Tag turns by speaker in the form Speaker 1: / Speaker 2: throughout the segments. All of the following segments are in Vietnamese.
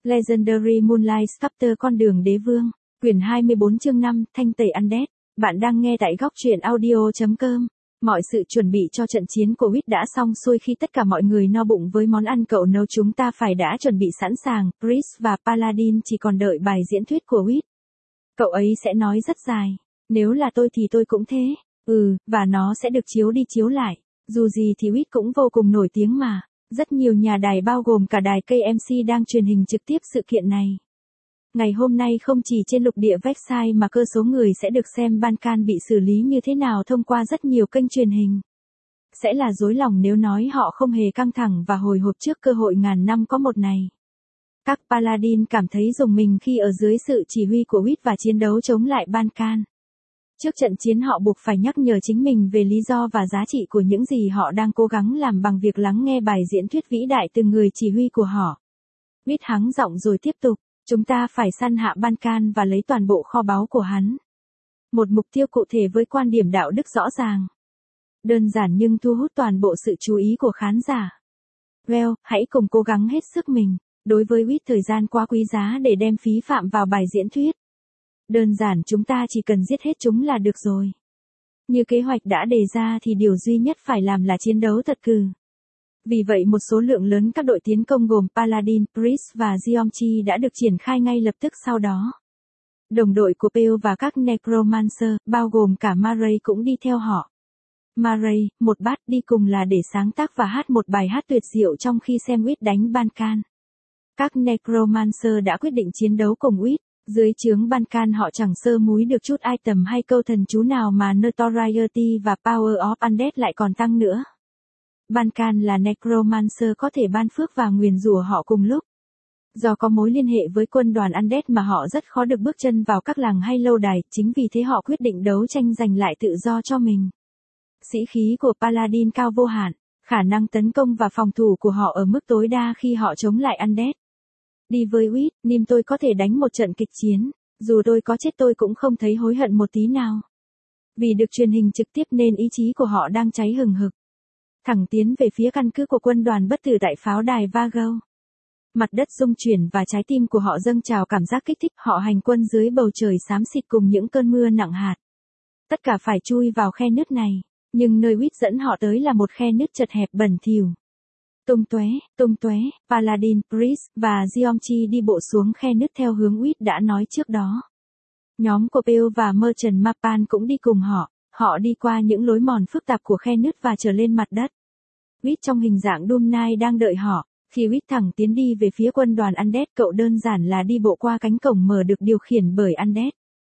Speaker 1: Legendary Moonlight Chapter Con đường đế vương, quyển 24 chương 5, thanh tẩy Undead. Bạn đang nghe tại góc truyện audio.com. Mọi sự chuẩn bị cho trận chiến của Witch đã xong xuôi khi tất cả mọi người no bụng với món ăn cậu nấu, chúng ta phải đã chuẩn bị sẵn sàng, Priest và Paladin chỉ còn đợi bài diễn thuyết của Witch. Cậu ấy sẽ nói rất dài, nếu là tôi thì tôi cũng thế, và nó sẽ được chiếu đi chiếu lại, dù gì thì Witch cũng vô cùng nổi tiếng mà. Rất nhiều nhà đài bao gồm cả đài KMC đang truyền hình trực tiếp sự kiện này. Ngày hôm nay không chỉ trên lục địa Vexai mà cơ số người sẽ được xem Bancan bị xử lý như thế nào thông qua rất nhiều kênh truyền hình. Sẽ là dối lòng nếu nói họ không hề căng thẳng và hồi hộp trước cơ hội ngàn năm có một này. Các Paladin cảm thấy rùng mình khi ở dưới sự chỉ huy của Witch và chiến đấu chống lại Bancan. Trước trận chiến họ buộc phải nhắc nhở chính mình về lý do và giá trị của những gì họ đang cố gắng làm bằng việc lắng nghe bài diễn thuyết vĩ đại từ người chỉ huy của họ. Witch hắng giọng rồi tiếp tục, chúng ta phải săn hạ Bancan và lấy toàn bộ kho báu của hắn. Một mục tiêu cụ thể với quan điểm đạo đức rõ ràng. Đơn giản nhưng thu hút toàn bộ sự chú ý của khán giả. Well, hãy cùng cố gắng hết sức mình. Đối với Witch thời gian quá quý giá để đem phí phạm vào bài diễn thuyết. Đơn giản chúng ta chỉ cần giết hết chúng là được rồi. Như kế hoạch đã đề ra thì điều duy nhất phải làm là chiến đấu thật cừ. Vì vậy một số lượng lớn các đội tiến công gồm Paladin, Priest và Geomchi đã được triển khai ngay lập tức sau đó. Đồng đội của Pale và các Necromancer, bao gồm cả Murray cũng đi theo họ. Murray, một bát đi cùng là để sáng tác và hát một bài hát tuyệt diệu trong khi xem Witch đánh Bancan. Các Necromancer đã quyết định chiến đấu cùng Witch. Dưới trướng Bancan họ chẳng sơ múi được chút item hay câu thần chú nào mà notoriety và power of undead lại còn tăng nữa. Bancan là Necromancer có thể ban phước và nguyền rủa họ cùng lúc. Do có mối liên hệ với quân đoàn undead mà họ rất khó được bước chân vào các làng hay lâu đài, chính vì thế họ quyết định đấu tranh giành lại tự do cho mình. Sĩ khí của Paladin cao vô hạn, khả năng tấn công và phòng thủ của họ ở mức tối đa khi họ chống lại undead. Đi với Witch, Nim tôi có thể đánh một trận kịch chiến, dù tôi có chết tôi cũng không thấy hối hận một tí nào. Vì được truyền hình trực tiếp nên ý chí của họ đang cháy hừng hực. Thẳng tiến về phía căn cứ của quân đoàn bất tử tại pháo đài Vago. Mặt đất rung chuyển và trái tim của họ dâng trào cảm giác kích thích, họ hành quân dưới bầu trời xám xịt cùng những cơn mưa nặng hạt. Tất cả phải chui vào khe nứt này, nhưng nơi Witch dẫn họ tới là một khe nứt chật hẹp bẩn thỉu. Tung tóe, Paladin, Priest và Geomchi đi bộ xuống khe nứt theo hướng Witch đã nói trước đó. Nhóm của Pale và Merchant Mapan cũng đi cùng họ đi qua những lối mòn phức tạp của khe nứt và trở lên mặt đất. Witch trong hình dạng Doom Knight đang đợi họ, khi Witch thẳng tiến đi về phía quân đoàn Undead cậu đơn giản là đi bộ qua cánh cổng mở được điều khiển bởi Undead.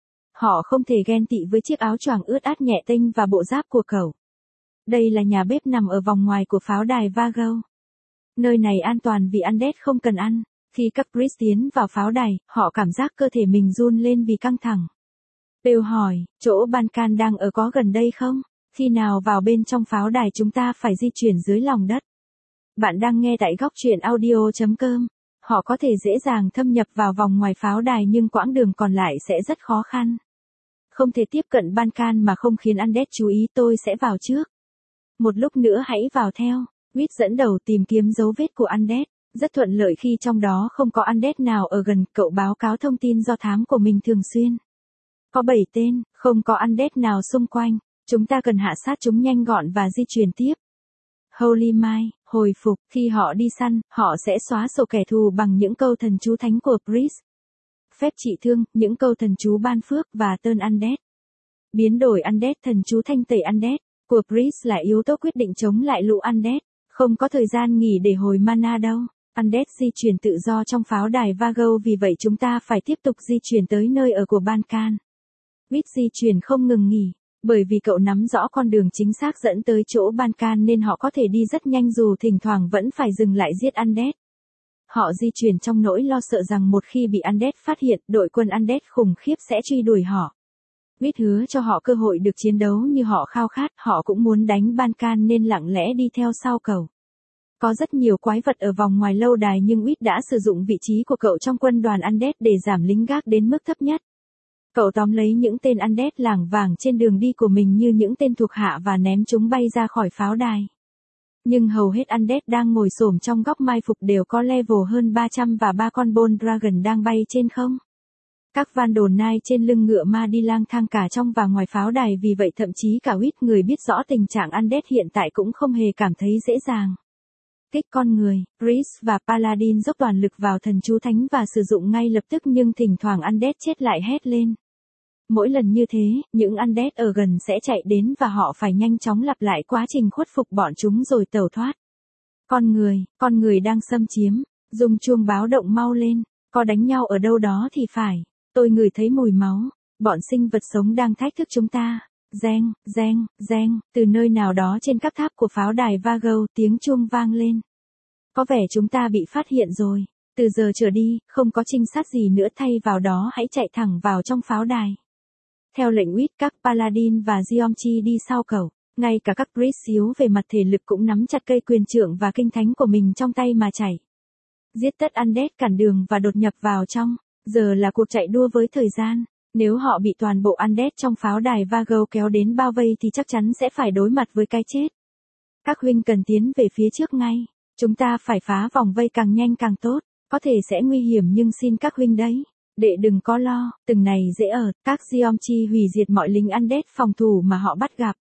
Speaker 1: Họ không thể ghen tị với chiếc áo choàng ướt át nhẹ tênh và bộ giáp của cậu. Đây là nhà bếp nằm ở vòng ngoài của pháo đài Vago. Nơi này an toàn vì Undead không cần ăn. Khi các Priest tiến vào pháo đài, họ cảm giác cơ thể mình run lên vì căng thẳng. Pale hỏi, chỗ Bancan đang ở có gần đây không? Khi nào vào bên trong pháo đài chúng ta phải di chuyển dưới lòng đất. Bạn đang nghe tại góc truyện audio.com. Họ có thể dễ dàng thâm nhập vào vòng ngoài pháo đài nhưng quãng đường còn lại sẽ rất khó khăn. Không thể tiếp cận Bancan mà không khiến Undead chú ý, tôi sẽ vào trước. Một lúc nữa hãy vào theo. Witch dẫn đầu tìm kiếm dấu vết của Undead, rất thuận lợi khi trong đó không có Undead nào ở gần, cậu báo cáo thông tin do thám của mình thường xuyên. Có 7 tên, không có Undead nào xung quanh, chúng ta cần hạ sát chúng nhanh gọn và di chuyển tiếp. Holy Mind, hồi phục, khi họ đi săn, họ sẽ xóa sổ kẻ thù bằng những câu thần chú thánh của Priest. Phép trị thương, những câu thần chú ban phước và tơn Undead. Biến đổi Undead, thần chú thanh tẩy Undead của Priest là yếu tố quyết định chống lại lũ Undead. Không có thời gian nghỉ để hồi mana đâu. Undead di chuyển tự do trong pháo đài Vago, vì vậy chúng ta phải tiếp tục di chuyển tới nơi ở của Bancan. Witch di chuyển không ngừng nghỉ, bởi vì cậu nắm rõ con đường chính xác dẫn tới chỗ Bancan nên họ có thể đi rất nhanh dù thỉnh thoảng vẫn phải dừng lại giết Undead. Họ di chuyển trong nỗi lo sợ rằng một khi bị Undead phát hiện, đội quân Undead khủng khiếp sẽ truy đuổi họ. Witch hứa cho họ cơ hội được chiến đấu như họ khao khát, họ cũng muốn đánh Bancan nên lặng lẽ đi theo sau cậu. Có rất nhiều quái vật ở vòng ngoài lâu đài nhưng Witch đã sử dụng vị trí của cậu trong quân đoàn Undead để giảm lính gác đến mức thấp nhất. Cậu tóm lấy những tên Undead lảng vảng trên đường đi của mình như những tên thuộc hạ và ném chúng bay ra khỏi pháo đài. Nhưng hầu hết undead đang ngồi xổm trong góc mai phục đều có level hơn 300 và 3 con Bone Dragon đang bay trên không. Các Vandal Knight trên lưng ngựa ma đi lang thang cả trong và ngoài pháo đài, vì vậy thậm chí cả Wit, người biết rõ tình trạng undead hiện tại, cũng không hề cảm thấy dễ dàng. Kích con người, Priest và Paladin dốc toàn lực vào thần chú thánh và sử dụng ngay lập tức, nhưng thỉnh thoảng undead chết lại hét lên. Mỗi lần như thế, những undead ở gần sẽ chạy đến và họ phải nhanh chóng lặp lại quá trình khuất phục bọn chúng rồi tẩu thoát. Con người đang xâm chiếm, dùng chuông báo động mau lên, có đánh nhau ở đâu đó thì phải, tôi ngửi thấy mùi máu, bọn sinh vật sống đang thách thức chúng ta. Reng, reng, reng, từ nơi nào đó trên các tháp của pháo đài Vargo tiếng chuông vang lên. Có vẻ chúng ta bị phát hiện rồi, từ giờ trở đi, không có trinh sát gì nữa, thay vào đó hãy chạy thẳng vào trong pháo đài. Theo lệnh Wit, các Paladin và Geomchi đi sau cẩu, ngay cả các Priest yếu về mặt thể lực cũng nắm chặt cây quyền trượng và kinh thánh của mình trong tay mà chạy. Giết tất undead cản đường và đột nhập vào trong, giờ là cuộc chạy đua với thời gian. Nếu họ bị toàn bộ undead trong pháo đài Vargo kéo đến bao vây thì chắc chắn sẽ phải đối mặt với cái chết. Các huynh cần tiến về phía trước ngay, chúng ta phải phá vòng vây càng nhanh càng tốt, có thể sẽ nguy hiểm nhưng xin các huynh đấy. Đệ đừng có lo, từng này dễ ở, các Geomchi hủy diệt mọi lính undead phòng thủ mà họ bắt gặp.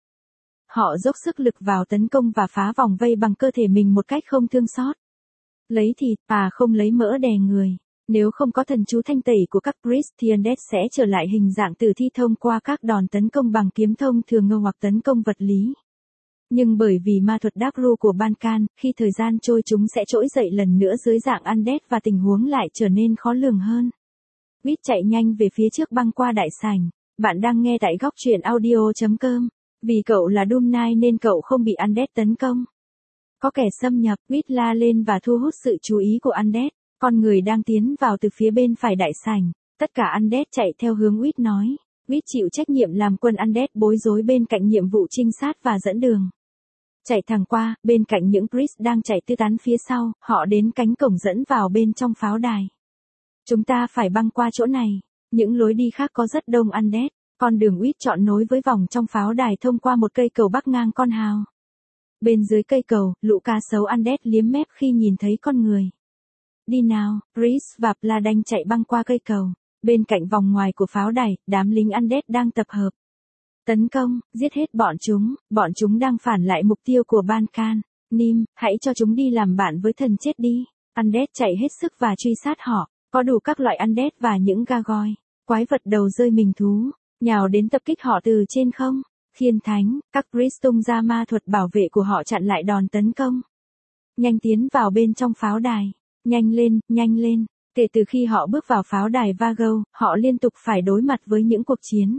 Speaker 1: Họ dốc sức lực vào tấn công và phá vòng vây bằng cơ thể mình một cách không thương xót. Lấy thịt, không lấy mỡ đè người. Nếu không có thần chú thanh tẩy của các Priest thì undead sẽ trở lại hình dạng tử thi thông qua các đòn tấn công bằng kiếm thông thường hoặc tấn công vật lý. Nhưng bởi vì ma thuật Dark Rule của Bankan, khi thời gian trôi chúng sẽ trỗi dậy lần nữa dưới dạng undead và tình huống lại trở nên khó lường hơn. Wit chạy nhanh về phía trước băng qua đại sảnh. Bạn đang nghe tại góc truyện audio.com. Vì cậu là Doom Knight nên cậu không bị undead tấn công. Có kẻ xâm nhập, Wit la lên và thu hút sự chú ý của undead. Con người đang tiến vào từ phía bên phải đại sảnh. Tất cả undead chạy theo hướng Wit nói. Wit chịu trách nhiệm làm quân undead bối rối bên cạnh nhiệm vụ trinh sát và dẫn đường. Chạy thẳng qua, bên cạnh những Priest đang chạy tứ tán phía sau, họ đến cánh cổng dẫn vào bên trong pháo đài. Chúng ta phải băng qua chỗ này, những lối đi khác có rất đông undead. Con đường Wit chọn nối với vòng trong pháo đài thông qua một cây cầu bắc ngang con hào. Bên dưới cây cầu, lũ cá sấu undead liếm mép khi nhìn thấy con người. Đi nào, Priest và Paladin chạy băng qua cây cầu. Bên cạnh vòng ngoài của pháo đài, đám lính undead đang tập hợp. Tấn công, giết hết bọn chúng đang phản lại mục tiêu của Bankan. Nim, hãy cho chúng đi làm bạn với thần chết đi. Undead chạy hết sức và truy sát họ, có đủ các loại undead và những gargoyle, quái vật đầu rơi mình thú, nhào đến tập kích họ từ trên không. Khiên thánh, các Priest tung ra ma thuật bảo vệ của họ chặn lại đòn tấn công. Nhanh tiến vào bên trong pháo đài. Nhanh lên. Kể từ khi họ bước vào pháo đài Vargo, họ liên tục phải đối mặt với những cuộc chiến.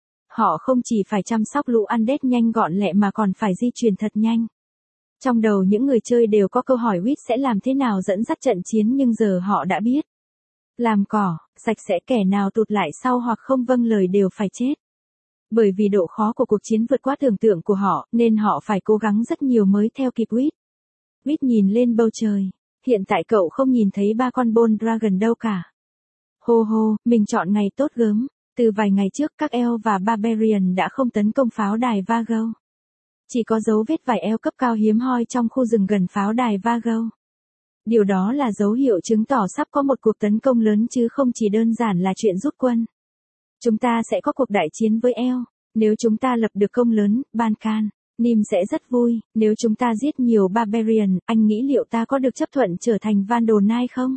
Speaker 1: Họ không chỉ phải chăm sóc lũ undead nhanh gọn lẹ mà còn phải di chuyển thật nhanh. Trong đầu những người chơi đều có câu hỏi Wit sẽ làm thế nào dẫn dắt trận chiến, nhưng giờ họ đã biết. Làm cỏ, sạch sẽ, kẻ nào tụt lại sau hoặc không vâng lời đều phải chết. Bởi vì độ khó của cuộc chiến vượt quá tưởng tượng của họ, nên họ phải cố gắng rất nhiều mới theo kịp Wit. Wit nhìn lên bầu trời. Hiện tại cậu không nhìn thấy 3 con Bone Dragon đâu cả. Hô, mình chọn ngày tốt gớm. Từ vài ngày trước các elf và Barbarian đã không tấn công pháo đài Vargo. Chỉ có dấu vết vài elf cấp cao hiếm hoi trong khu rừng gần pháo đài Vargo. Điều đó là dấu hiệu chứng tỏ sắp có một cuộc tấn công lớn chứ không chỉ đơn giản là chuyện rút quân. Chúng ta sẽ có cuộc đại chiến với elf. Nếu chúng ta lập được công lớn, Bankan, Nim sẽ rất vui. Nếu chúng ta giết nhiều Barbarian, anh nghĩ liệu ta có được chấp thuận trở thành Vandal Knight không?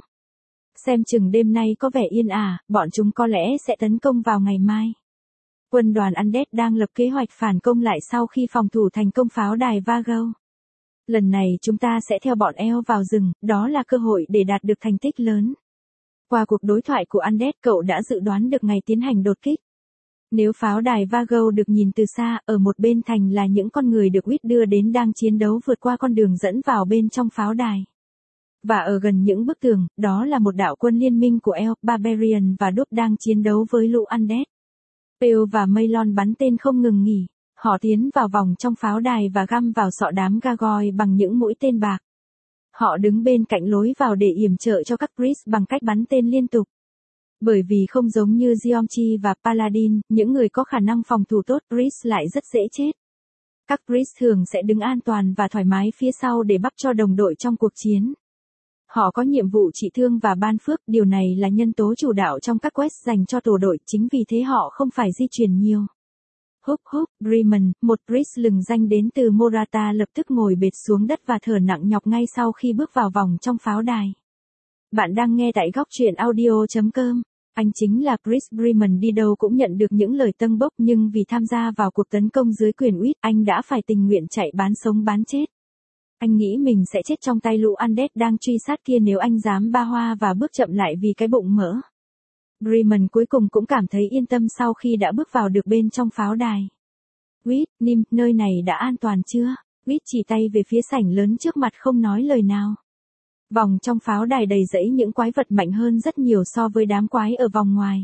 Speaker 1: Xem chừng đêm nay có vẻ yên ả, bọn chúng có lẽ sẽ tấn công vào ngày mai. Quân đoàn undead đang lập kế hoạch phản công lại sau khi phòng thủ thành công pháo đài Vargo. Lần này chúng ta sẽ theo bọn elf vào rừng, đó là cơ hội để đạt được thành tích lớn. Qua cuộc đối thoại của undead, cậu đã dự đoán được ngày tiến hành đột kích. Nếu pháo đài Vargo được nhìn từ xa, ở một bên thành là những con người được Wit đưa đến đang chiến đấu vượt qua con đường dẫn vào bên trong pháo đài. Và ở gần những bức tường, đó là một đạo quân liên minh của elf, Barbarian và Dwarf đang chiến đấu với lũ undead. Peo và Maylon bắn tên không ngừng nghỉ. Họ tiến vào vòng trong pháo đài và găm vào sọ đám gargoyle bằng những mũi tên bạc. Họ đứng bên cạnh lối vào để yểm trợ cho các Priest bằng cách bắn tên liên tục. Bởi vì không giống như Geomchi và Paladin, những người có khả năng phòng thủ tốt, Priest lại rất dễ chết. Các Chris thường sẽ đứng an toàn và thoải mái phía sau để bắp cho đồng đội trong cuộc chiến. Họ có nhiệm vụ trị thương và ban phước, điều này là nhân tố chủ đạo trong các quest dành cho tổ đội, chính vì thế họ không phải di chuyển nhiều. Húp Bremen, một Chris lừng danh đến từ Morata lập tức ngồi bệt xuống đất và thở nặng nhọc ngay sau khi bước vào vòng trong pháo đài. Bạn đang nghe tại góc truyện audio.com. Anh chính là Chris Bremen, đi đâu cũng nhận được những lời tâng bốc, nhưng vì tham gia vào cuộc tấn công dưới quyền Witt, anh đã phải tình nguyện chạy bán sống bán chết. Anh nghĩ mình sẽ chết trong tay lũ Undead đang truy sát kia nếu anh dám ba hoa và bước chậm lại vì cái bụng mỡ. Bremen cuối cùng cũng cảm thấy yên tâm sau khi đã bước vào được bên trong pháo đài. Witt, Nim, nơi này đã an toàn chưa? Witt chỉ tay về phía sảnh lớn trước mặt không nói lời nào. Vòng trong pháo đài đầy rẫy những quái vật mạnh hơn rất nhiều so với đám quái ở vòng ngoài.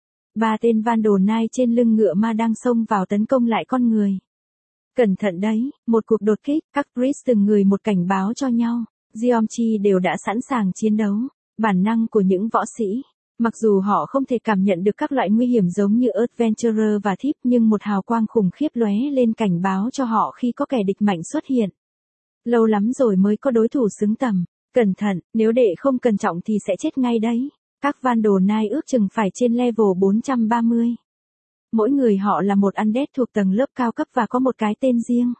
Speaker 1: 3 tên Vandal Knight trên lưng ngựa ma đang xông vào tấn công lại con người. Cẩn thận đấy, một cuộc đột kích, các Chris từng người một cảnh báo cho nhau. Geomchi đều đã sẵn sàng chiến đấu. Bản năng của những võ sĩ. Mặc dù họ không thể cảm nhận được các loại nguy hiểm giống như Adventurer và Thief, nhưng một hào quang khủng khiếp lóe lên cảnh báo cho họ khi có kẻ địch mạnh xuất hiện. Lâu lắm rồi mới có đối thủ xứng tầm. Cẩn thận, nếu đệ không cẩn trọng thì sẽ chết ngay đấy. Các Vandal Knight ước chừng phải trên level 430. Mỗi người họ là một Undead thuộc tầng lớp cao cấp và có một cái tên riêng.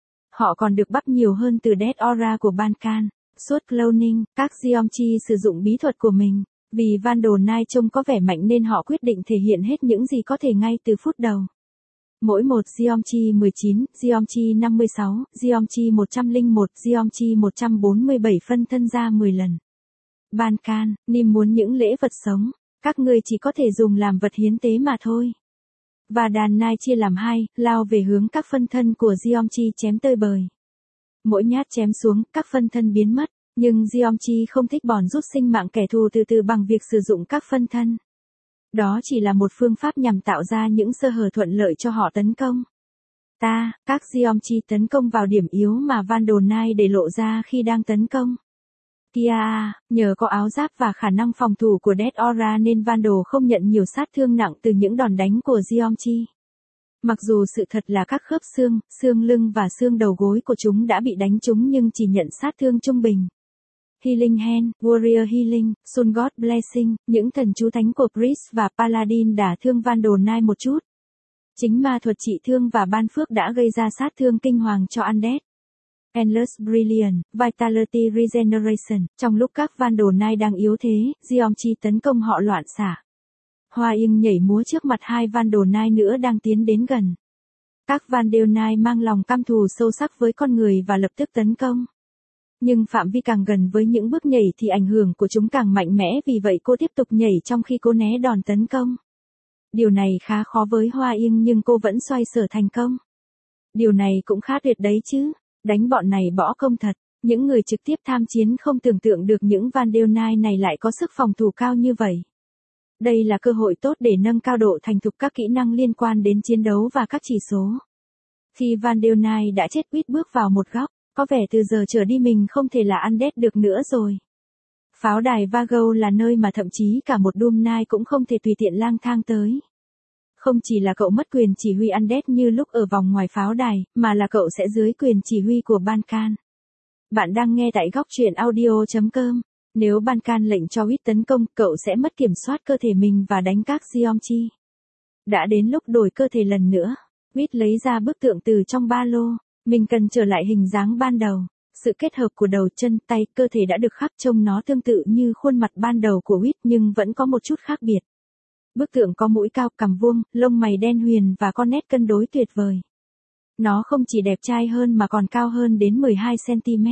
Speaker 1: Họ còn được bắp nhiều hơn từ Death Aura của Bankan. Suốt cloning, các Geomchi sử dụng bí thuật của mình. Vì Vandal Knight trông có vẻ mạnh nên họ quyết định thể hiện hết những gì có thể ngay từ phút đầu. Mỗi một Geomchi 19, Geomchi 56, Geomchi 101, Geomchi 147 phân thân ra 10 lần. Bankan, Nim muốn những lễ vật sống, các ngươi chỉ có thể dùng làm vật hiến tế mà thôi. Và đàn nai chia làm hai, lao về hướng các phân thân của Geomchi chém tơi bời. Mỗi nhát chém xuống, các phân thân biến mất, nhưng Geomchi không thích bòn rút sinh mạng kẻ thù từ từ bằng việc sử dụng các phân thân. Đó chỉ là một phương pháp nhằm tạo ra những sơ hở thuận lợi cho họ tấn công. Các Geomchi tấn công vào điểm yếu mà Vandal Knight để lộ ra khi đang tấn công. Nhờ có áo giáp và khả năng phòng thủ của Death Aura nên Vandal không nhận nhiều sát thương nặng từ những đòn đánh của Geomchi. Mặc dù sự thật là các khớp xương, xương lưng và xương đầu gối của chúng đã bị đánh trúng nhưng chỉ nhận sát thương trung bình. Healing Hand, Warrior Healing, Sun God Blessing, những thần chú thánh của Priest và Paladin đả thương Vandal Knight một chút. Chính ma thuật trị thương và ban phước đã gây ra sát thương kinh hoàng cho Undead. Endless Brilliance, Vitality Regeneration, trong lúc các Vandal Knight đang yếu thế, Geomchi tấn công họ loạn xạ. Hoa Yên nhảy múa trước mặt hai Vandal Knight nữa đang tiến đến gần. Các Vandal Knight mang lòng căm thù sâu sắc với con người và lập tức tấn công. Nhưng phạm vi càng gần với những bước nhảy thì ảnh hưởng của chúng càng mạnh mẽ, vì vậy cô tiếp tục nhảy trong khi cô né đòn tấn công. Điều này khá khó với Hoa Yên nhưng cô vẫn xoay sở thành công. Điều này cũng khá tuyệt đấy chứ, đánh bọn này bỏ công thật. Những người trực tiếp tham chiến không tưởng tượng được những Vandal Knight này lại có sức phòng thủ cao như vậy. Đây là cơ hội tốt để nâng cao độ thành thục các kỹ năng liên quan đến chiến đấu và các chỉ số. Khi Vandal Knight đã chết, Witt bước vào một góc, có vẻ từ giờ trở đi mình không thể là Undead được nữa rồi. Pháo đài Vargo là nơi mà thậm chí cả một Doom Knight cũng không thể tùy tiện lang thang tới. Không chỉ là cậu mất quyền chỉ huy Undead như lúc ở vòng ngoài pháo đài, mà là cậu sẽ dưới quyền chỉ huy của Bankan. Bạn đang nghe tại góc truyện audio.com. Nếu Bankan lệnh cho Witt tấn công, cậu sẽ mất kiểm soát cơ thể mình và đánh các Geomchi. Đã đến lúc đổi cơ thể lần nữa. Witt lấy ra bức tượng từ trong ba lô. Mình cần trở lại hình dáng ban đầu. Sự kết hợp của đầu, chân, tay, cơ thể đã được khắc trông nó tương tự như khuôn mặt ban đầu của Witt nhưng vẫn có một chút khác biệt. Bức tượng có mũi cao, cằm vuông, lông mày đen huyền và con nét cân đối tuyệt vời. Nó không chỉ đẹp trai hơn mà còn cao hơn đến 12 cm.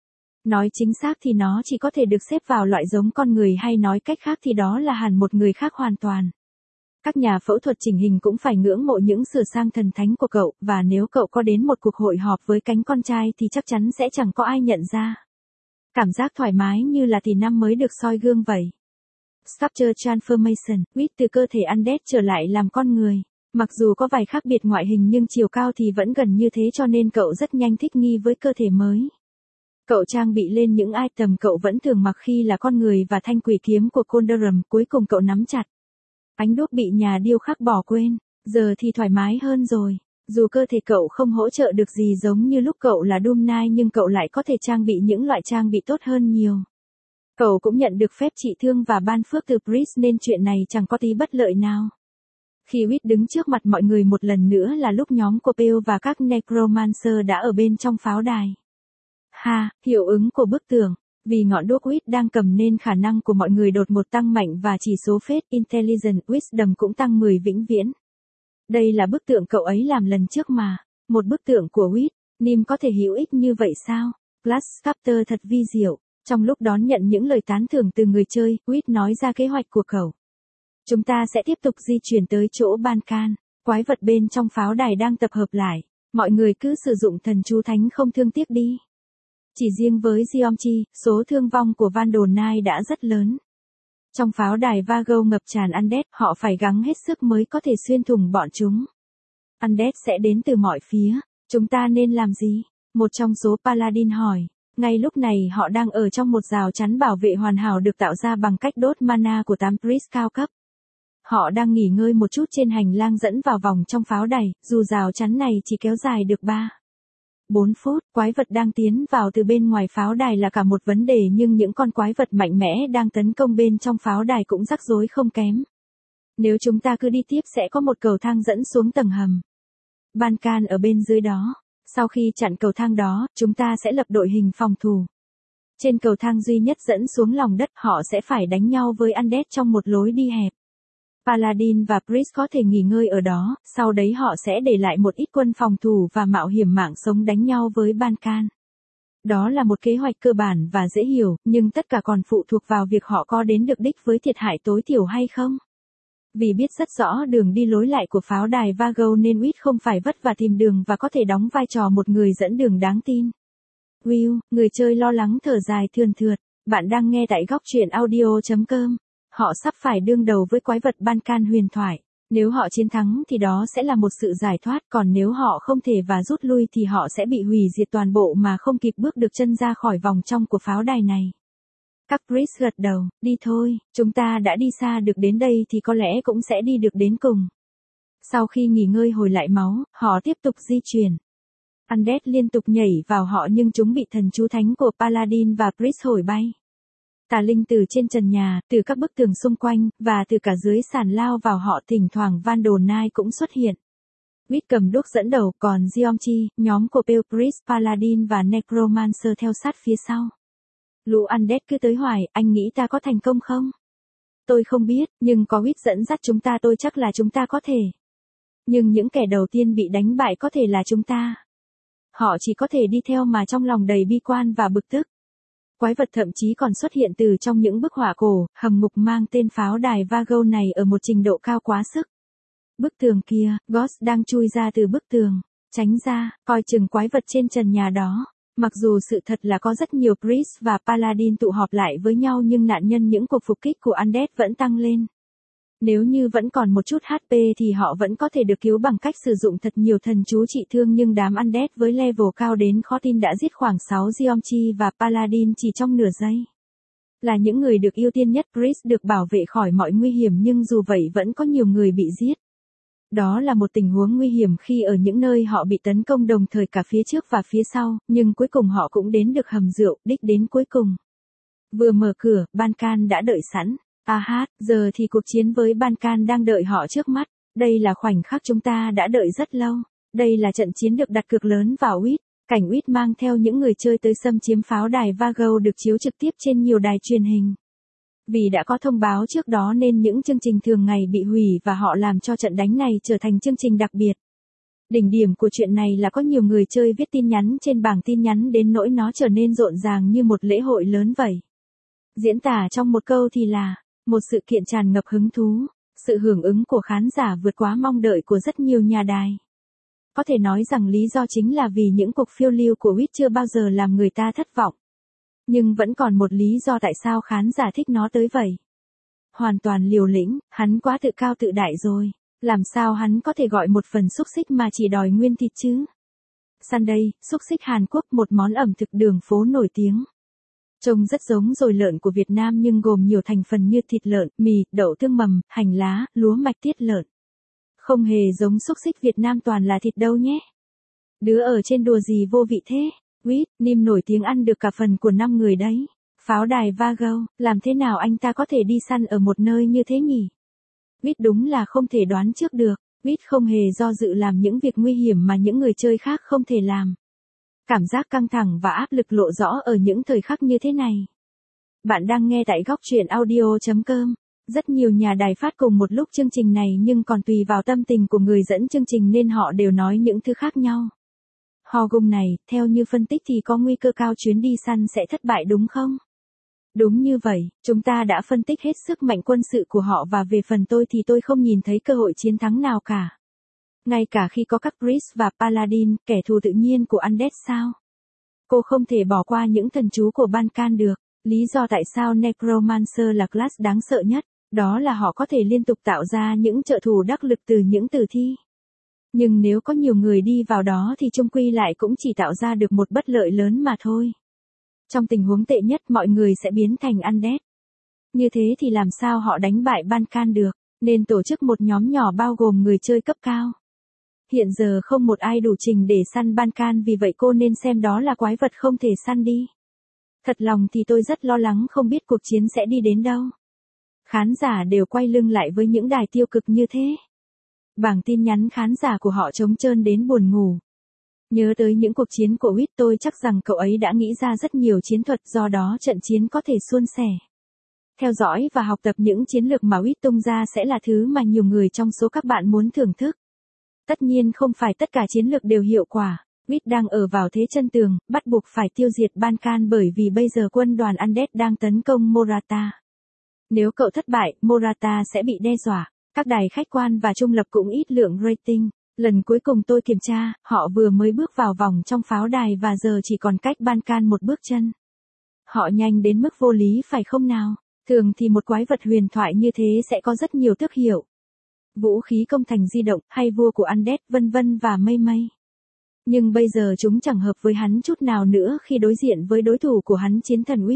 Speaker 1: Nói chính xác thì nó chỉ có thể được xếp vào loại giống con người, hay nói cách khác thì đó là hẳn một người khác hoàn toàn. Các nhà phẫu thuật chỉnh hình cũng phải ngưỡng mộ những sửa sang thần thánh của cậu, và nếu cậu có đến một cuộc hội họp với cánh con trai thì chắc chắn sẽ chẳng có ai nhận ra. Cảm giác thoải mái như là tỷ năm mới được soi gương vậy. Sculpture Transformation, Witt từ cơ thể Undead trở lại làm con người. Mặc dù có vài khác biệt ngoại hình nhưng chiều cao thì vẫn gần như thế, cho nên cậu rất nhanh thích nghi với cơ thể mới. Cậu trang bị lên những item cậu vẫn thường mặc khi là con người và thanh quỷ kiếm của Condorum cuối cùng cậu nắm chặt. Ánh đuốc bị nhà điêu khắc bỏ quên, giờ thì thoải mái hơn rồi. Dù cơ thể cậu không hỗ trợ được gì giống như lúc cậu là Doom Knight nhưng cậu lại có thể trang bị những loại trang bị tốt hơn nhiều. Cậu cũng nhận được phép trị thương và ban phước từ Priest nên chuyện này chẳng có tí bất lợi nào. Khi Wit đứng trước mặt mọi người một lần nữa là lúc nhóm của Pale và các Necromancer đã ở bên trong pháo đài. Hiệu ứng của bức tường. Vì ngọn đuốc Wit đang cầm nên khả năng của mọi người đột ngột tăng mạnh và chỉ số Faith, Intelligence, Wisdom cũng tăng 10 vĩnh viễn. Đây là bức tượng cậu ấy làm lần trước mà. Một bức tượng của Wit, Nim có thể hữu ích như vậy sao? Glass Sculptor thật vi diệu. Trong lúc đón nhận những lời tán thưởng từ người chơi, Wit nói ra kế hoạch của cậu. Chúng ta sẽ tiếp tục di chuyển tới chỗ Ban-can. Quái vật bên trong pháo đài đang tập hợp lại. Mọi người cứ sử dụng thần chú thánh không thương tiếc đi. Chỉ riêng với Geomchi, số thương vong của Vandal Knight đã rất lớn. Trong pháo đài Vago ngập tràn Undead, họ phải gắng hết sức mới có thể xuyên thủng bọn chúng. Undead sẽ đến từ mọi phía. Chúng ta nên làm gì? Một trong số Paladin hỏi. Ngay lúc này họ đang ở trong một rào chắn bảo vệ hoàn hảo được tạo ra bằng cách đốt mana của 8 Priest cao cấp. Họ đang nghỉ ngơi một chút trên hành lang dẫn vào vòng trong pháo đài, dù rào chắn này chỉ kéo dài được 4 phút, quái vật đang tiến vào từ bên ngoài pháo đài là cả một vấn đề nhưng những con quái vật mạnh mẽ đang tấn công bên trong pháo đài cũng rắc rối không kém. Nếu chúng ta cứ đi tiếp sẽ có một cầu thang dẫn xuống tầng hầm. Ban-can ở bên dưới đó. Sau khi chặn cầu thang đó, chúng ta sẽ lập đội hình phòng thủ. Trên cầu thang duy nhất dẫn xuống lòng đất họ sẽ phải đánh nhau với Undead trong một lối đi hẹp. Paladin và Priest có thể nghỉ ngơi ở đó, sau đấy họ sẽ để lại một ít quân phòng thủ và mạo hiểm mạng sống đánh nhau với Ban-can. Đó là một kế hoạch cơ bản và dễ hiểu, nhưng tất cả còn phụ thuộc vào việc họ có đến được đích với thiệt hại tối thiểu hay không. Vì biết rất rõ đường đi lối lại của pháo đài Vago nên Wit không phải vất vả tìm đường và có thể đóng vai trò một người dẫn đường đáng tin. Will, người chơi lo lắng thở dài thườn thượt. Bạn đang nghe tại góc truyện audio.com. Họ sắp phải đương đầu với quái vật Ban-can huyền thoại. Nếu họ chiến thắng thì đó sẽ là một sự giải thoát, còn nếu họ không thể và rút lui thì họ sẽ bị hủy diệt toàn bộ mà không kịp bước được chân ra khỏi vòng trong của pháo đài này. Các Priest gật đầu, đi thôi, chúng ta đã đi xa được đến đây thì có lẽ cũng sẽ đi được đến cùng. Sau khi nghỉ ngơi hồi lại máu, họ tiếp tục di chuyển. Undead liên tục nhảy vào họ nhưng chúng bị thần chú thánh của Paladin và Priest hồi bay. Tà linh từ trên trần nhà, từ các bức tường xung quanh, và từ cả dưới sàn lao vào họ thỉnh thoảng Vandal Knight cũng xuất hiện. Wit cầm đuốc dẫn đầu, còn Geomchi, nhóm của Pale Priest, Paladin và Necromancer theo sát phía sau. Lũ Undead cứ tới hoài, anh nghĩ ta có thành công không? Tôi không biết, nhưng có Wit dẫn dắt chúng ta tôi chắc là chúng ta có thể. Nhưng những kẻ đầu tiên bị đánh bại có thể là chúng ta. Họ chỉ có thể đi theo mà trong lòng đầy bi quan và bực tức. Quái vật thậm chí còn xuất hiện từ trong những bức họa cổ, hầm ngục mang tên pháo đài Vago này ở một trình độ cao quá sức. Bức tường kia, Ghost đang chui ra từ bức tường. Tránh ra, coi chừng quái vật trên trần nhà đó. Mặc dù sự thật là có rất nhiều Priest và Paladin tụ họp lại với nhau nhưng nạn nhân những cuộc phục kích của Undead vẫn tăng lên. Nếu như vẫn còn một chút HP thì họ vẫn có thể được cứu bằng cách sử dụng thật nhiều thần chú trị thương nhưng đám Undead với level cao đến khó tin đã giết khoảng 6 Geomchi và Paladin chỉ trong nửa giây. Là những người được ưu tiên nhất Priest được bảo vệ khỏi mọi nguy hiểm nhưng dù vậy vẫn có nhiều người bị giết. Đó là một tình huống nguy hiểm khi ở những nơi họ bị tấn công đồng thời cả phía trước và phía sau, nhưng cuối cùng họ cũng đến được hầm rượu, đích đến cuối cùng. Vừa mở cửa, Ban-can đã đợi sẵn. Giờ thì cuộc chiến với Ban-can đang đợi họ trước mắt. Đây là khoảnh khắc chúng ta đã đợi rất lâu. Đây là trận chiến được đặt cược lớn vào Wit. Cảnh Wit mang theo những người chơi tới xâm chiếm pháo đài Vago được chiếu trực tiếp trên nhiều đài truyền hình. Vì đã có thông báo trước đó nên những chương trình thường ngày bị hủy và họ làm cho trận đánh này trở thành chương trình đặc biệt. Đỉnh điểm của chuyện này là có nhiều người chơi viết tin nhắn trên bảng tin nhắn đến nỗi nó trở nên rộn ràng như một lễ hội lớn vậy. Diễn tả trong một câu thì là một sự kiện tràn ngập hứng thú, sự hưởng ứng của khán giả vượt quá mong đợi của rất nhiều nhà đài. Có thể nói rằng lý do chính là vì những cuộc phiêu lưu của Wit chưa bao giờ làm người ta thất vọng. Nhưng vẫn còn một lý do tại sao khán giả thích nó tới vậy. Hoàn toàn liều lĩnh, hắn quá tự cao tự đại rồi. Làm sao hắn có thể gọi một phần xúc xích mà chỉ đòi nguyên thịt chứ? Sunday, xúc xích Hàn Quốc, một món ẩm thực đường phố nổi tiếng. Trông rất giống dồi lợn của Việt Nam nhưng gồm nhiều thành phần như thịt lợn, mì, đậu tương mầm, hành lá, lúa mạch tiết lợn. Không hề giống xúc xích Việt Nam toàn là thịt đâu nhé. Đứa ở trên đùa gì vô vị thế. Nim nổi tiếng ăn được cả phần của 5 người đấy. Pháo đài Vago, làm thế nào anh ta có thể đi săn ở một nơi như thế nhỉ? Đúng là không thể đoán trước được. Không hề do dự làm những việc nguy hiểm mà những người chơi khác không thể làm. Cảm giác căng thẳng và áp lực lộ rõ ở những thời khắc như thế này. Bạn đang nghe tại góc truyện audio.com. Rất nhiều nhà đài phát cùng một lúc chương trình này nhưng còn tùy vào tâm tình của người dẫn chương trình nên họ đều nói những thứ khác nhau. Hogum này, theo như phân tích thì có nguy cơ cao chuyến đi săn sẽ thất bại đúng không? Đúng như vậy, chúng ta đã phân tích hết sức mạnh quân sự của họ và về phần tôi thì tôi không nhìn thấy cơ hội chiến thắng nào cả. Ngay cả khi có các Priest và Paladin, kẻ thù tự nhiên của Undead sao? Cô không thể bỏ qua những thần chú của Bankan được. Lý do tại sao Necromancer là class đáng sợ nhất, đó là họ có thể liên tục tạo ra những trợ thủ đắc lực từ những tử thi. Nhưng nếu có nhiều người đi vào đó thì chung quy lại cũng chỉ tạo ra được một bất lợi lớn mà thôi. Trong tình huống tệ nhất mọi người sẽ biến thành Undead. Như thế thì làm sao họ đánh bại Bankan được, nên tổ chức một nhóm nhỏ bao gồm người chơi cấp cao. Hiện giờ không một ai đủ trình để săn Bankan vì vậy cô nên xem đó là quái vật không thể săn đi. Thật lòng thì tôi rất lo lắng không biết cuộc chiến sẽ đi đến đâu. Khán giả đều quay lưng lại với những đài tiêu cực như thế. Bảng tin nhắn khán giả của họ trống trơn đến buồn ngủ. Nhớ tới những cuộc chiến của tôi chắc rằng cậu ấy đã nghĩ ra rất nhiều chiến thuật do đó trận chiến có thể suôn sẻ. Theo dõi và học tập những chiến lược mà tung ra sẽ là thứ mà nhiều người trong số các bạn muốn thưởng thức. Tất nhiên không phải tất cả chiến lược đều hiệu quả. Đang ở vào thế chân tường, bắt buộc phải tiêu diệt Bankan bởi vì bây giờ quân đoàn Undead đang tấn công Morata. Nếu cậu thất bại, Morata sẽ bị đe dọa. Các đài khách quan và trung lập cũng ít lượng rating. Lần cuối cùng tôi kiểm tra, họ vừa mới bước vào vòng trong pháo đài và giờ chỉ còn cách Bankan một bước chân. Họ nhanh đến mức vô lý phải không nào? Thường thì một quái vật huyền thoại như thế sẽ có rất nhiều tước hiệu. Vũ khí công thành di động, hay vua của Undead vân vân và mây mây. Nhưng bây giờ chúng chẳng hợp với hắn chút nào nữa khi đối diện với đối thủ của hắn chiến thần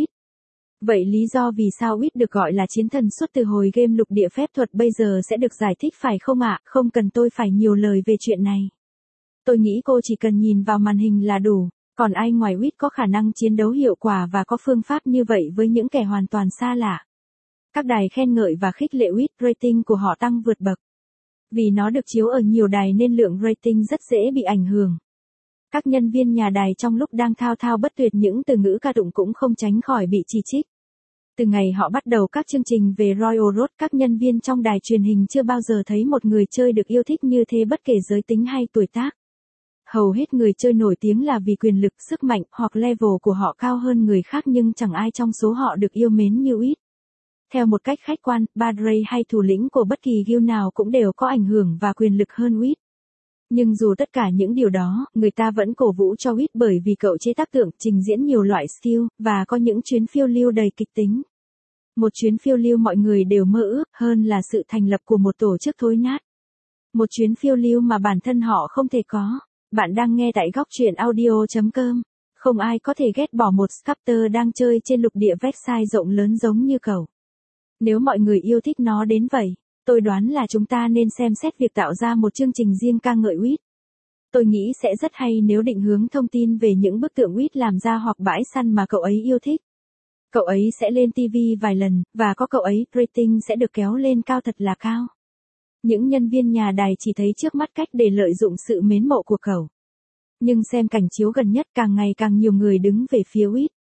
Speaker 1: Vậy lý do vì sao được gọi là chiến thần suốt từ hồi game lục địa phép thuật bây giờ sẽ được giải thích phải không ạ? Không cần tôi phải nhiều lời về chuyện này. Tôi nghĩ cô chỉ cần nhìn vào màn hình là đủ, còn ai ngoài có khả năng chiến đấu hiệu quả và có phương pháp như vậy với những kẻ hoàn toàn xa lạ. Các đài khen ngợi và khích lệ rating của họ tăng vượt bậc. Vì nó được chiếu ở nhiều đài nên lượng rating rất dễ bị ảnh hưởng. Các nhân viên nhà đài trong lúc đang thao thao bất tuyệt những từ ngữ ca tụng cũng không tránh khỏi bị chỉ trích. Từ ngày họ bắt đầu các chương trình về Royal Road, các nhân viên trong đài truyền hình chưa bao giờ thấy một người chơi được yêu thích như thế bất kể giới tính hay tuổi tác. Hầu hết người chơi nổi tiếng là vì quyền lực, sức mạnh hoặc level của họ cao hơn người khác nhưng chẳng ai trong số họ được yêu mến như Theo một cách khách quan, Padre hay thủ lĩnh của bất kỳ guild nào cũng đều có ảnh hưởng và quyền lực hơn Nhưng dù tất cả những điều đó, người ta vẫn cổ vũ cho bởi vì cậu chế tác tượng, trình diễn nhiều loại skill, và có những chuyến phiêu lưu đầy kịch tính. Một chuyến phiêu lưu mọi người đều mơ ước hơn là sự thành lập của một tổ chức thối nát. Một chuyến phiêu lưu mà bản thân họ không thể có. Bạn đang nghe tại góc truyện audio.com. Không ai có thể ghét bỏ một sculptor đang chơi trên lục địa Vexai rộng lớn giống như cậu. Nếu mọi người yêu thích nó đến vậy, tôi đoán là chúng ta nên xem xét việc tạo ra một chương trình riêng ca ngợi Tôi nghĩ sẽ rất hay nếu định hướng thông tin về những bức tượng làm ra hoặc bãi săn mà cậu ấy yêu thích. Cậu ấy sẽ lên TV vài lần, và có cậu ấy, rating sẽ được kéo lên cao thật là cao. Những nhân viên nhà đài chỉ thấy trước mắt cách để lợi dụng sự mến mộ của cậu. Nhưng xem cảnh chiếu gần nhất càng ngày càng nhiều người đứng về phía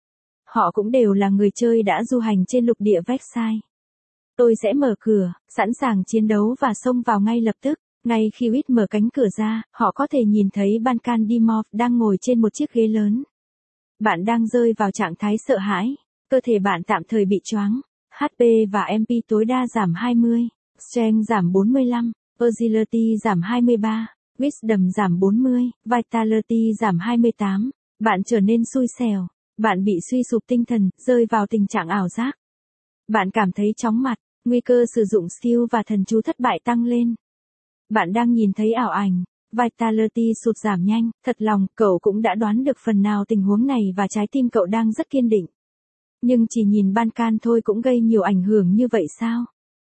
Speaker 1: Họ cũng đều là người chơi đã du hành trên lục địa Vexai. Tôi sẽ mở cửa, sẵn sàng chiến đấu và xông vào ngay lập tức. Ngay khi mở cánh cửa ra, họ có thể nhìn thấy Bankan Dimorph đang ngồi trên một chiếc ghế lớn. Bạn đang rơi vào trạng thái sợ hãi. Cơ thể bạn tạm thời bị choáng. HP và MP tối đa giảm 20. Strength giảm 45. Agility giảm 23. Wisdom giảm 40. Vitality giảm 28. Bạn trở nên xui xẻo. Bạn bị suy sụp tinh thần, rơi vào tình trạng ảo giác. Bạn cảm thấy chóng mặt. Nguy cơ sử dụng skill và thần chú thất bại tăng lên. Bạn đang nhìn thấy ảo ảnh. Vitality sụt giảm nhanh. Thật lòng, cậu cũng đã đoán được phần nào tình huống này và trái tim cậu đang rất kiên định. Nhưng chỉ nhìn Bankan thôi cũng gây nhiều ảnh hưởng như vậy sao?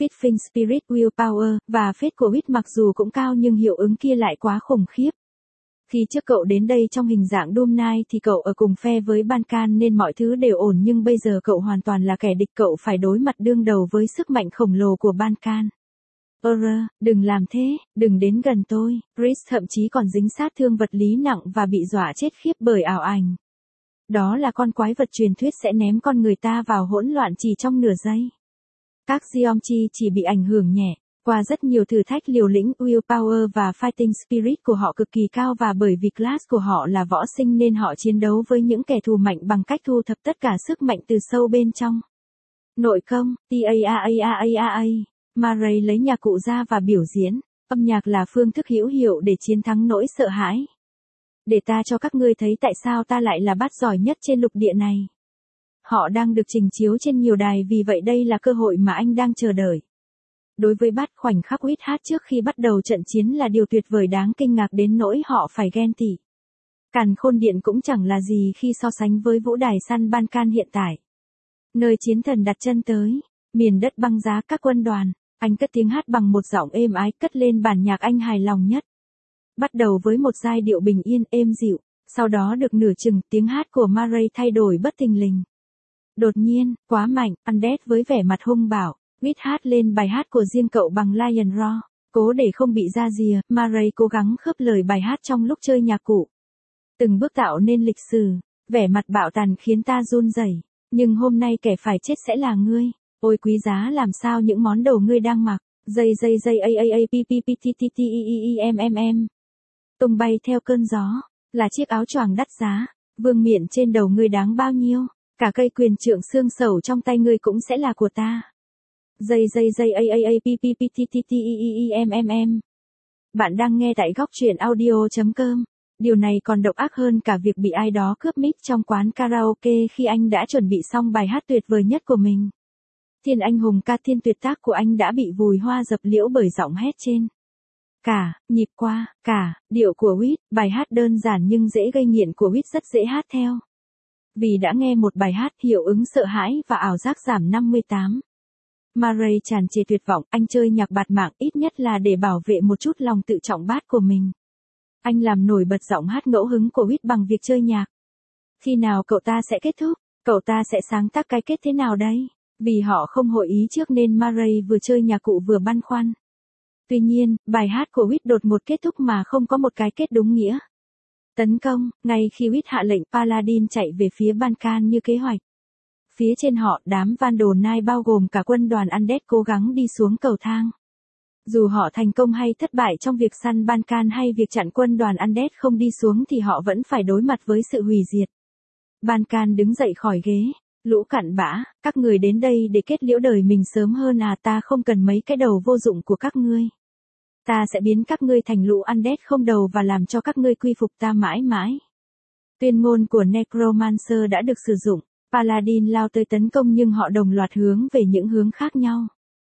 Speaker 1: Fitting Spirit Willpower, và phết của Wit mặc dù cũng cao nhưng hiệu ứng kia lại quá khủng khiếp. Khi trước cậu đến đây trong hình dạng Doom Knight thì cậu ở cùng phe với Bankan nên mọi thứ đều ổn, nhưng bây giờ cậu hoàn toàn là kẻ địch, cậu phải đối mặt đương đầu với sức mạnh khổng lồ của Bankan. Đừng làm thế, đừng đến gần tôi. Chris thậm chí còn dính sát thương vật lý nặng và bị dọa chết khiếp bởi ảo ảnh. Đó là con quái vật truyền thuyết sẽ ném con người ta vào hỗn loạn chỉ trong nửa giây. Các Geomchi chỉ bị ảnh hưởng nhẹ. Qua rất nhiều thử thách, liều lĩnh, willpower và fighting spirit của họ cực kỳ cao, và bởi vì class của họ là võ sinh nên họ chiến đấu với những kẻ thù mạnh bằng cách thu thập tất cả sức mạnh từ sâu bên trong. Nội công, TAAAAAA. Murray lấy nhạc cụ ra và biểu diễn. Âm nhạc là phương thức hữu hiệu để chiến thắng nỗi sợ hãi. Để ta cho các ngươi thấy tại sao ta lại là bát giỏi nhất trên lục địa này. Họ đang được trình chiếu trên nhiều đài, vì vậy đây là cơ hội mà anh đang chờ đợi. Đối với Bát, khoảnh khắc Wit hát trước khi bắt đầu trận chiến là điều tuyệt vời đáng kinh ngạc đến nỗi họ phải ghen tị. Càn khôn điện cũng chẳng là gì khi so sánh với vũ đài săn Bankan hiện tại. Nơi chiến thần đặt chân tới, miền đất băng giá các quân đoàn, anh cất tiếng hát bằng một giọng êm ái, cất lên bản nhạc anh hài lòng nhất. Bắt đầu với một giai điệu bình yên, êm dịu, sau đó được nửa chừng, tiếng hát của Murray thay đổi bất thình lình. Đột nhiên, quá mạnh, Undead với vẻ mặt hung bạo. Wit hát lên bài hát của riêng cậu bằng Lion Roar. Cố để không bị ra rìa, Murray cố gắng khớp lời bài hát trong lúc chơi nhạc cụ. Từng bước tạo nên lịch sử, vẻ mặt bạo tàn khiến ta run rẩy. Nhưng hôm nay kẻ phải chết sẽ là ngươi. Ôi quý giá làm sao những món đồ ngươi đang mặc. Dây AAAPPPTTTEEMMM. Tung bay theo cơn gió. Là chiếc áo choàng đắt giá. Vương miện trên đầu ngươi đáng bao nhiêu. Cả cây quyền trượng xương sầu trong tay ngươi cũng sẽ là của ta. Dây AAAPPPTTTEEMMM. Bạn đang nghe tại góc truyện audio.com. Điều này còn độc ác hơn cả việc bị ai đó cướp mic trong quán karaoke khi anh đã chuẩn bị xong bài hát tuyệt vời nhất của mình. Thiên anh hùng ca thiên tuyệt tác của anh đã bị vùi hoa dập liễu bởi giọng hét trên. Nhịp qua, điệu của Wit, bài hát đơn giản nhưng dễ gây nghiện của Wit rất dễ hát theo. Vì đã nghe một bài hát, hiệu ứng sợ hãi và ảo giác giảm 58. Murray tràn trề tuyệt vọng, anh chơi nhạc bạt mạng ít nhất là để bảo vệ một chút lòng tự trọng Bát của mình. Anh làm nổi bật giọng hát ngẫu hứng của Wit bằng việc chơi nhạc. Khi nào cậu ta sẽ kết thúc? Cậu ta sẽ sáng tác cái kết thế nào đây? Vì họ không hội ý trước nên Murray vừa chơi nhạc cụ vừa băn khoăn. Tuy nhiên, bài hát của Wit đột ngột kết thúc mà không có một cái kết đúng nghĩa. Tấn công, ngay khi Wit hạ lệnh, Paladin chạy về phía Bankan như kế hoạch. Phía trên họ, đám Vandal Knight bao gồm cả quân đoàn Undead cố gắng đi xuống cầu thang. Dù họ thành công hay thất bại trong việc săn Bankan hay việc chặn quân đoàn Undead không đi xuống thì họ vẫn phải đối mặt với sự hủy diệt. Bankan đứng dậy khỏi ghế. Lũ cặn bã, các người đến đây để kết liễu đời mình sớm hơn à? Ta không cần mấy cái đầu vô dụng của các ngươi. Ta sẽ biến các ngươi thành lũ Undead không đầu và làm cho các ngươi quy phục ta mãi mãi. Tuyên ngôn của Necromancer đã được sử dụng. Paladin lao tới tấn công nhưng họ đồng loạt hướng về những hướng khác nhau.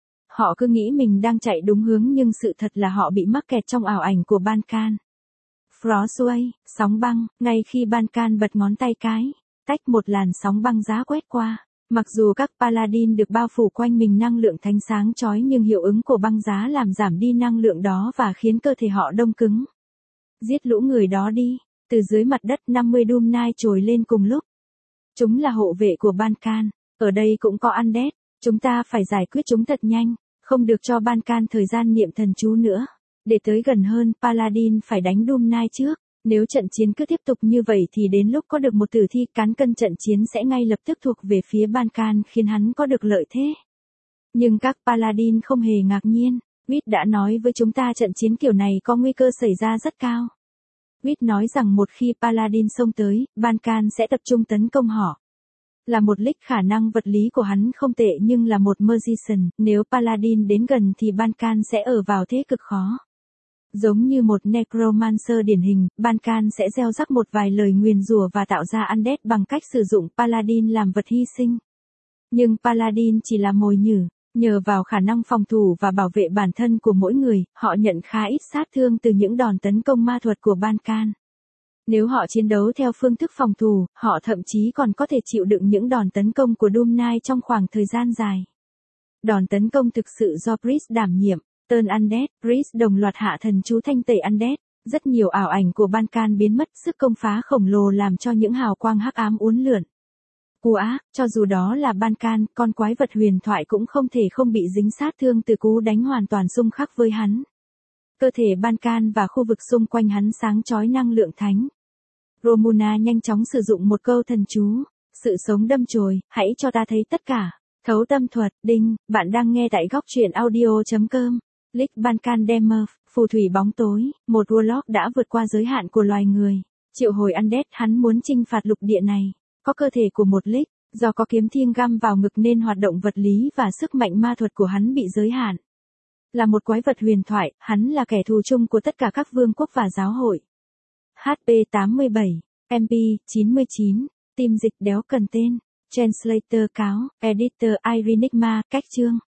Speaker 1: Họ cứ nghĩ mình đang chạy đúng hướng nhưng sự thật là họ bị mắc kẹt trong ảo ảnh của Bankan. Frostwave, sóng băng, ngay khi Bankan bật ngón tay cái, tách một làn sóng băng giá quét qua. Mặc dù các Paladin được bao phủ quanh mình năng lượng thánh sáng chói nhưng hiệu ứng của băng giá làm giảm đi năng lượng đó và khiến cơ thể họ đông cứng. Giết lũ người đó đi. Từ dưới mặt đất 50 Doom Knight trồi lên cùng lúc. Chúng là hộ vệ của Bankan. Ở đây cũng có Undead. Chúng ta phải giải quyết chúng thật nhanh. Không được cho Bankan thời gian niệm thần chú nữa. Để tới gần hơn, Paladin phải đánh Doom Knight trước. Nếu trận chiến cứ tiếp tục như vậy thì đến lúc có được một tử thi cán cân trận chiến sẽ ngay lập tức thuộc về phía Bankan khiến hắn có được lợi thế. Nhưng các Paladin không hề ngạc nhiên. Wit đã nói với chúng ta trận chiến kiểu này có nguy cơ xảy ra rất cao. Wit nói rằng một khi Paladin xông tới, Bankan sẽ tập trung tấn công họ. Là một league khả năng vật lý của hắn không tệ nhưng là một magician, nếu Paladin đến gần thì Bankan sẽ ở vào thế cực khó. Giống như một necromancer điển hình, Bankan sẽ gieo rắc một vài lời nguyền rủa và tạo ra Undead bằng cách sử dụng Paladin làm vật hy sinh. Nhưng Paladin chỉ là mồi nhử, nhờ vào khả năng phòng thủ và bảo vệ bản thân của mỗi người, họ nhận khá ít sát thương từ những đòn tấn công ma thuật của Bankan. Nếu họ chiến đấu theo phương thức phòng thủ, họ thậm chí còn có thể chịu đựng những đòn tấn công của Doom Knight trong khoảng thời gian dài. Đòn tấn công thực sự do Priest đảm nhiệm. Turn Undead, Priest đồng loạt hạ thần chú thanh tẩy Undead. Rất nhiều ảo ảnh của Bankan biến mất, sức công phá khổng lồ làm cho những hào quang hắc ám uốn lượn. Cú á, cho dù đó là Bankan, con quái vật huyền thoại cũng không thể không bị dính sát thương từ cú đánh hoàn toàn xung khắc với hắn. Cơ thể Bankan và khu vực xung quanh hắn sáng chói năng lượng thánh. Romuna nhanh chóng sử dụng một câu thần chú. Sự sống đâm chồi, hãy cho ta thấy tất cả. Thấu tâm thuật, đinh, bạn đang nghe tại góc truyện audio.com. Lick Bankan Demer, phù thủy bóng tối, một warlock đã vượt qua giới hạn của loài người. Triệu hồi Undead, hắn muốn chinh phạt lục địa này. Có cơ thể của một Lick, do có kiếm thiêng găm vào ngực nên hoạt động vật lý và sức mạnh ma thuật của hắn bị giới hạn. Là một quái vật huyền thoại, hắn là kẻ thù chung của tất cả các vương quốc và giáo hội. HP 87, MP 99, team dịch đéo cần tên. Translator cáo, Editor Irenigma, cách chương.